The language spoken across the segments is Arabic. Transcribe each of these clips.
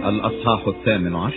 الأصحاح 18.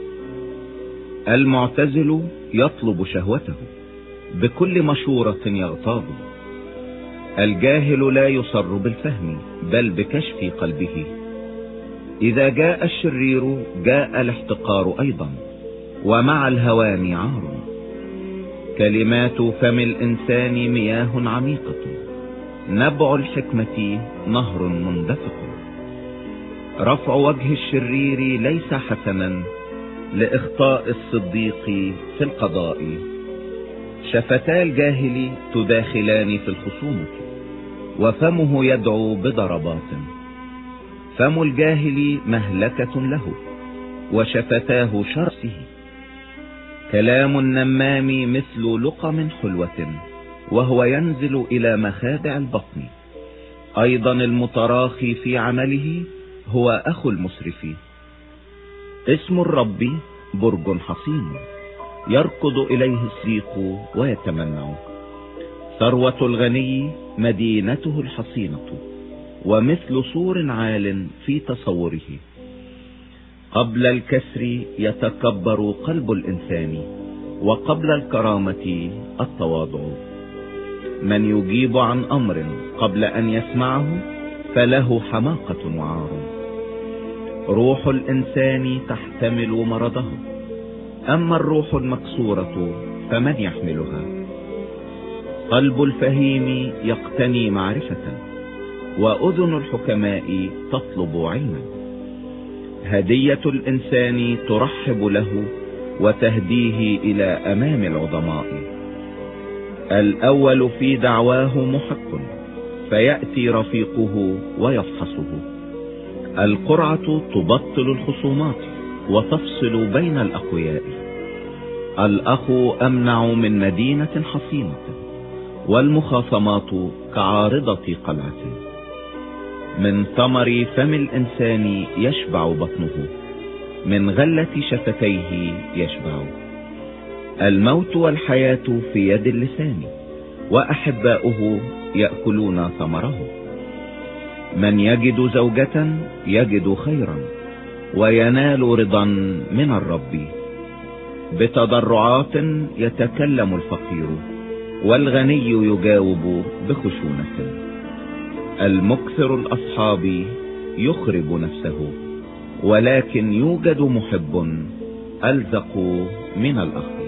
المعتزل يطلب شهوته، بكل مشورة يغتاظ. الجاهل لا يصر بالفهم، بل بكشف قلبه. إذا جاء الشرير جاء الاحتقار أيضا، ومع الهوان عار. كلمات فم الإنسان مياه عميقة، نبع الحكمة نهر مندفق. رفع وجه الشرير ليس حسنا، لإخطاء الصديق في القضاء. شفتا الجاهل تداخلان في الخصومة، وفمه يدعو بضربات. فم الجاهل مهلكة له، وشفتاه شرسه. كلام النمام مثل لقم حلوة، وهو ينزل إلى مخادع البطن. أيضا المتراخي في عمله هو أخو المسرف. اسم الرب برج حصين، يركض إليه السيق ويتمنع. ثروة الغني مدينته الحصينة، ومثل سور عال في تصوره. قبل الكسر يتكبر قلب الإنسان، وقبل الكرامة التواضع. من يجيب عن أمر قبل أن يسمعه، فله حماقة وعار. روح الإنسان تحتمل مرضه، أما الروح المكسورة فمن يحملها؟ قلب الفهيم يقتني معرفة، وأذن الحكماء تطلب علما. هدية الإنسان ترحب له، وتهديه إلى أمام العظماء. الأول في دعواه محق، فيأتي رفيقه ويفحصه. القرعة تبطل الخصومات، وتفصل بين الأقوياء. الأخ أمنع من مدينة حصينة، والمخاصمات كعارضة قلعة. من ثمر فم الإنسان يشبع بطنه، من غلة شفتيه يشبع. الموت والحياة في يد اللسان، وأحباؤه يأكلون ثمره. من يجد زوجة يجد خيرا، وينال رضا من الرب. بتضرعات يتكلم الفقير، والغني يجاوب بخشونة. المكثر الأصحاب يخرب نفسه، ولكن يوجد محب ألزق من الأخ.